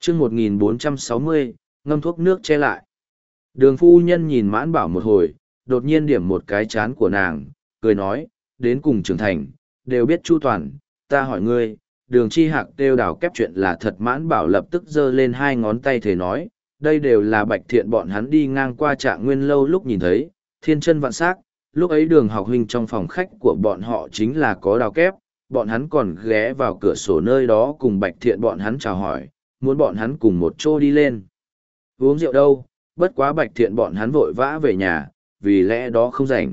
chương 1460, ngâm thuốc nước che lại. Đường phu nhân nhìn Mãn Bảo một hồi, đột nhiên điểm một cái chán của nàng, cười nói, đến cùng trưởng thành, đều biết chu toàn, ta hỏi ngươi, Đường Chi Hạc kêu đào kép chuyện là thật. Mãn Bảo lập tức giơ lên hai ngón tay thề nói, đây đều là Bạch Thiện bọn hắn đi ngang qua Trạng Nguyên lâu lúc nhìn thấy, thiên chân vạn sắc, lúc ấy Đường học huynh trong phòng khách của bọn họ chính là có đào kép, bọn hắn còn ghé vào cửa sổ nơi đó cùng Bạch Thiện bọn hắn chào hỏi, muốn bọn hắn cùng một chỗ đi lên. Uống rượu đâu, bất quá Bạch Thiện bọn hắn vội vã về nhà, vì lẽ đó không rảnh.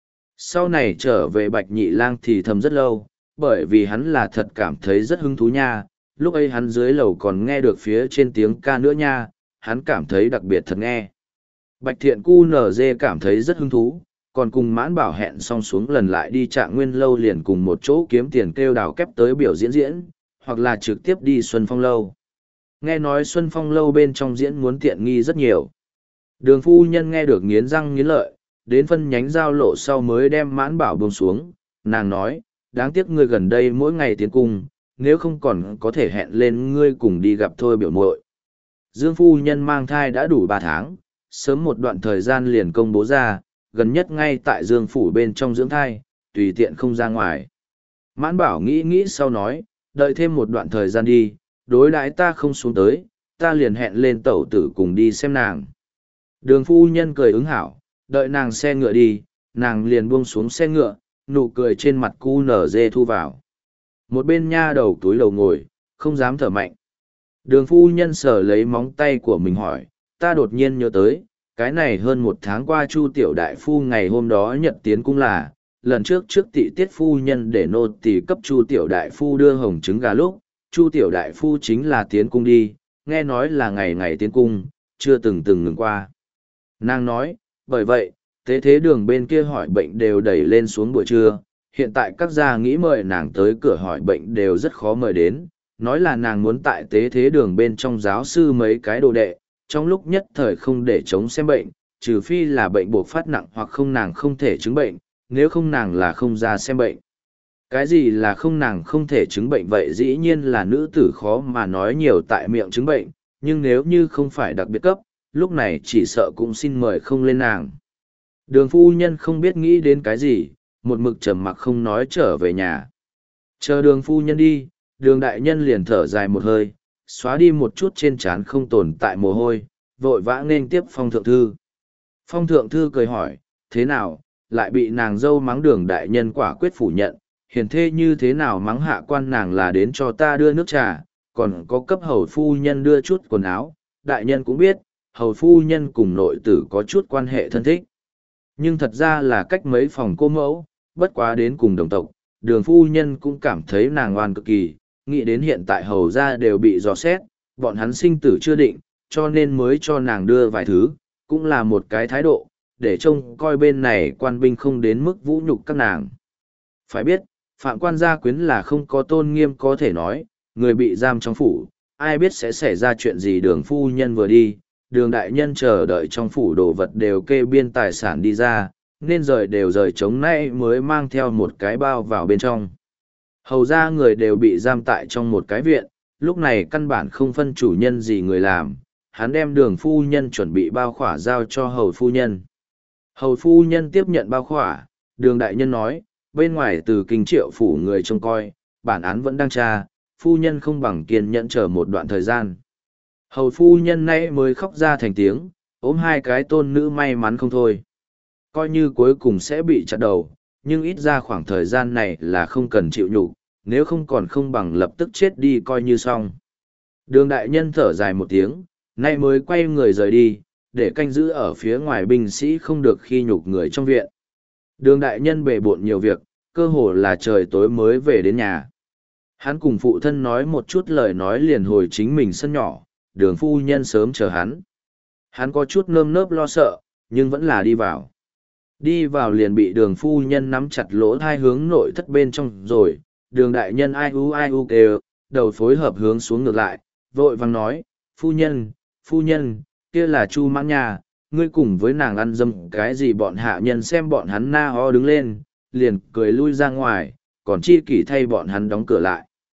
Sau này trở về Bạch Nhị Lang thì thầm rất lâu, bởi vì hắn là thật cảm thấy rất hứng thú nha, lúc ấy hắn dưới lầu còn nghe được phía trên tiếng ca nữa nha, hắn cảm thấy đặc biệt thật nghe. Bạch Thiện cu nở dê cảm thấy rất hứng thú, còn cùng Mãn Bảo hẹn xong xuống lần lại đi Trạng Nguyên lâu liền cùng một chỗ kiếm tiền kêu đào kép tới biểu diễn, hoặc là trực tiếp đi Xuân Phong lâu. Nghe nói Xuân Phong lâu bên trong diễn muốn tiện nghi rất nhiều. Đường phu nhân nghe được nghiến răng nghiến lợi, đến phân nhánh giao lộ sau mới đem Mãn Bảo buông xuống, nàng nói, đáng tiếc ngươi gần đây mỗi ngày tiến cung, nếu không còn có thể hẹn lên ngươi cùng đi gặp thôi biểu muội. Dương phu nhân mang thai đã đủ 3 tháng, sớm một đoạn thời gian liền công bố ra, gần nhất ngay tại Dương phủ bên trong dưỡng thai, tùy tiện không ra ngoài. Mãn Bảo nghĩ nghĩ sau nói, đợi thêm một đoạn thời gian đi, đối đãi ta không xuống tới, ta liền hẹn lên tẩu tử cùng đi xem nàng. Đường phu nhân cười ứng hảo, đợi nàng xe ngựa đi, nàng liền buông xuống xe ngựa, nụ cười trên mặt cu nở dê thu vào. Một bên nha đầu túi lầu ngồi, không dám thở mạnh. Đường phu nhân sờ lấy móng tay của mình hỏi, ta đột nhiên nhớ tới, cái này hơn 1 tháng qua Chu tiểu đại phu ngày hôm đó nhận tiến cung là, lần trước tị tiết phu nhân để nô tỳ cấp Chu tiểu đại phu đưa hồng trứng gà lúc, Chu tiểu đại phu chính là tiến cung đi, nghe nói là ngày ngày tiến cung, chưa từng ngừng qua. Nàng nói, bởi vậy, thế đường bên kia hỏi bệnh đều đẩy lên xuống buổi trưa, hiện tại các gia nghĩ mời nàng tới cửa hỏi bệnh đều rất khó mời đến, nói là nàng muốn tại thế đường bên trong giáo sư mấy cái đồ đệ, trong lúc nhất thời không để chống xem bệnh, trừ phi là bệnh buộc phát nặng hoặc không nàng không thể chứng bệnh, nếu không nàng là không ra xem bệnh. Cái gì là không nàng không thể chứng bệnh vậy dĩ nhiên là nữ tử khó mà nói nhiều tại miệng chứng bệnh, nhưng nếu như không phải đặc biệt cấp, lúc này chỉ sợ cũng xin mời không lên nàng. Đường phu nhân không biết nghĩ đến cái gì, một mực trầm mặc không nói trở về nhà. Chờ đường phu nhân đi, đường đại nhân liền thở dài một hơi, xóa đi một chút trên trán không tồn tại mồ hôi, vội vã nên tiếp Phong thượng thư. Phong thượng thư cười hỏi, thế nào, lại bị nàng dâu mắng đường đại nhân quả quyết phủ nhận, hiền thê như thế nào mắng hạ quan nàng là đến cho ta đưa nước trà, còn có cấp hầu phu nhân đưa chút quần áo, đại nhân cũng biết, hầu phu nhân cùng nội tử có chút quan hệ thân thích. Nhưng thật ra là cách mấy phòng cô mẫu, bất quá đến cùng đồng tộc, đường phu nhân cũng cảm thấy nàng ngoan cực kỳ, nghĩ đến hiện tại hầu ra đều bị dò xét, bọn hắn sinh tử chưa định, cho nên mới cho nàng đưa vài thứ, cũng là một cái thái độ, để trông coi bên này quan binh không đến mức vũ nhục các nàng. Phải biết, phạm quan gia quyến là không có tôn nghiêm có thể nói, người bị giam trong phủ, ai biết sẽ xảy ra chuyện gì. Đường phu nhân vừa đi, đường đại nhân chờ đợi trong phủ đồ vật đều kê biên tài sản đi ra, nên đều rời trống nay mới mang theo một cái bao vào bên trong. Hầu ra người đều bị giam tại trong một cái viện, lúc này căn bản không phân chủ nhân gì người làm, hắn đem đường phu nhân chuẩn bị bao khỏa giao cho hầu phu nhân. Hầu phu nhân tiếp nhận bao khỏa, đường đại nhân nói, bên ngoài từ kinh triệu phủ người trông coi, bản án vẫn đang tra, phu nhân không bằng kiên nhẫn chờ một đoạn thời gian. Hầu phu nhân nay mới khóc ra thành tiếng, ôm hai cái tôn nữ may mắn không thôi. Coi như cuối cùng sẽ bị chặt đầu, nhưng ít ra khoảng thời gian này là không cần chịu nhục, nếu không còn không bằng lập tức chết đi coi như xong. Đường đại nhân thở dài một tiếng, nay mới quay người rời đi, để canh giữ ở phía ngoài binh sĩ không được khi nhục người trong viện. Đường đại nhân bề bộn nhiều việc, cơ hồ là trời tối mới về đến nhà. Hắn cùng phụ thân nói một chút lời nói liền hồi chính mình sân nhỏ, đường phu nhân sớm chờ hắn. Hắn có chút nơm nớp lo sợ, nhưng vẫn là đi vào. Đi vào liền bị đường phu nhân nắm chặt lỗ thai hướng nội thất bên trong rồi, đường đại nhân ai u kêu, đầu phối hợp hướng xuống ngược lại, vội vàng nói, phu nhân, kia là Chu Mãn Nha, ngươi cùng với nàng ăn dâm cái gì. Bọn hạ nhân xem bọn hắn na ho đứng lên, liền cười lui ra ngoài, còn chi kỷ thay bọn hắn đóng cửa lại.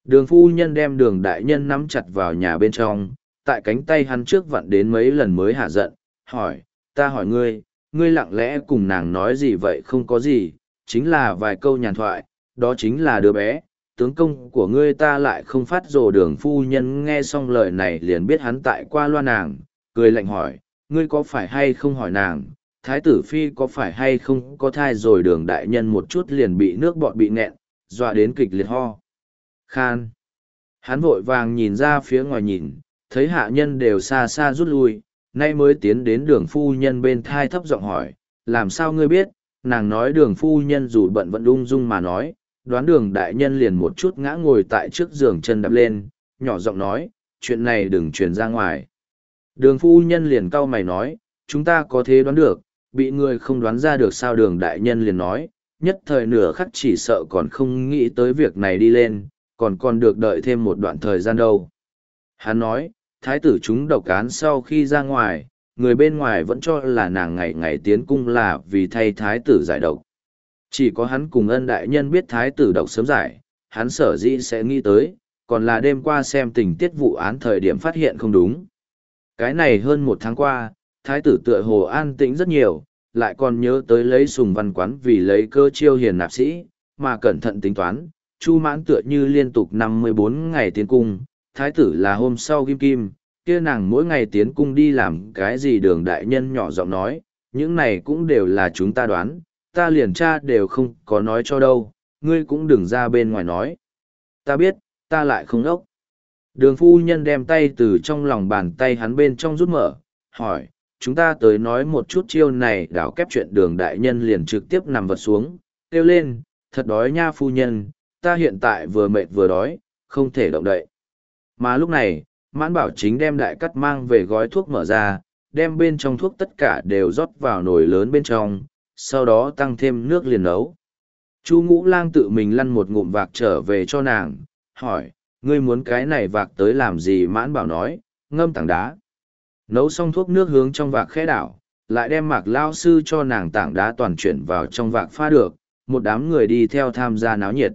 Đường phu nhân đem đường đại nhân nắm chặt vào nhà bên trong, tại cánh tay hắn trước vặn đến mấy lần mới hạ giận, hỏi, ta hỏi ngươi, ngươi lặng lẽ cùng nàng nói gì vậy? Không có gì, chính là vài câu nhàn thoại, đó chính là đứa bé, tướng công của ngươi ta lại không phát rồ. Đường phu nhân nghe xong lời này liền biết hắn tại qua loa nàng, cười lạnh hỏi, ngươi có phải hay không hỏi nàng, thái tử phi có phải hay không có thai rồi? Đường đại nhân một chút liền bị nước bọt bị nghẹn, dọa đến kịch liệt ho khan. Hắn vội vàng nhìn ra phía ngoài nhìn, thấy hạ nhân đều xa xa rút lui, nay mới tiến đến đường phu nhân bên thai thấp giọng hỏi, làm sao ngươi biết? Nàng nói. Đường phu nhân dù bận vẫn ung dung mà nói, đoán đường đại nhân liền một chút ngã ngồi tại trước giường, chân đập lên, nhỏ giọng nói, chuyện này đừng truyền ra ngoài. Đường phu nhân liền cau mày nói, chúng ta có thế đoán được, bị người không đoán ra được sao? Đường đại nhân liền nói, nhất thời nửa khắc chỉ sợ còn không nghĩ tới việc này đi lên, còn được đợi thêm một đoạn thời gian đâu. Hắn nói, thái tử chúng độc án sau khi ra ngoài, người bên ngoài vẫn cho là nàng ngày ngày tiến cung là vì thay thái tử giải độc. Chỉ có hắn cùng Ân đại nhân biết thái tử độc sớm giải, hắn sở dĩ sẽ nghĩ tới, còn là đêm qua xem tình tiết vụ án thời điểm phát hiện không đúng. Cái này hơn một tháng qua, thái tử tựa hồ an tĩnh rất nhiều, lại còn nhớ tới lấy Sùng Văn Quán vì lấy cơ chiêu hiền nạp sĩ, mà cẩn thận tính toán, Chu Mãn tựa như liên tục 54 ngày tiến cung, thái tử là hôm sau kim kim, kia nàng mỗi ngày tiến cung đi làm cái gì? Đường đại nhân nhỏ giọng nói, những này cũng đều là chúng ta đoán, ta liền tra đều không có nói cho đâu, ngươi cũng đừng ra bên ngoài nói. Ta biết, ta lại không ốc. Đường phu nhân đem tay từ trong lòng bàn tay hắn bên trong rút mở, hỏi, chúng ta tới nói một chút chiêu này đảo kép chuyện. Đường đại nhân liền trực tiếp nằm vật xuống, kêu lên, thật đói nha phu nhân, ta hiện tại vừa mệt vừa đói, không thể động đậy. Mà lúc này, Mãn Bảo chính đem đại cắt mang về gói thuốc mở ra, đem bên trong thuốc tất cả đều rót vào nồi lớn bên trong, sau đó tăng thêm nước liền nấu. Chu Ngũ Lang tự mình lăn một ngụm vạc trở về cho nàng, hỏi, ngươi muốn cái này vạc tới làm gì? Mãn Bảo nói, ngâm tảng đá. Nấu xong thuốc nước hướng trong vạc khẽ đảo, lại đem Mạc lao sư cho nàng tảng đá toàn chuyển vào trong vạc pha được, một đám người đi theo tham gia náo nhiệt.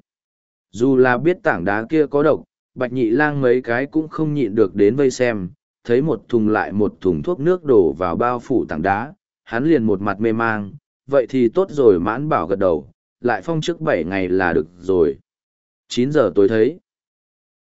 Dù là biết tảng đá kia có độc, Bạch Nhị Lang mấy cái cũng không nhịn được đến vây xem, thấy một thùng lại một thùng thuốc nước đổ vào bao phủ tảng đá, hắn liền một mặt mê mang, vậy thì tốt rồi. Mãn Bảo gật đầu, lại phong trước 7 ngày là được rồi. 9 giờ tối thấy.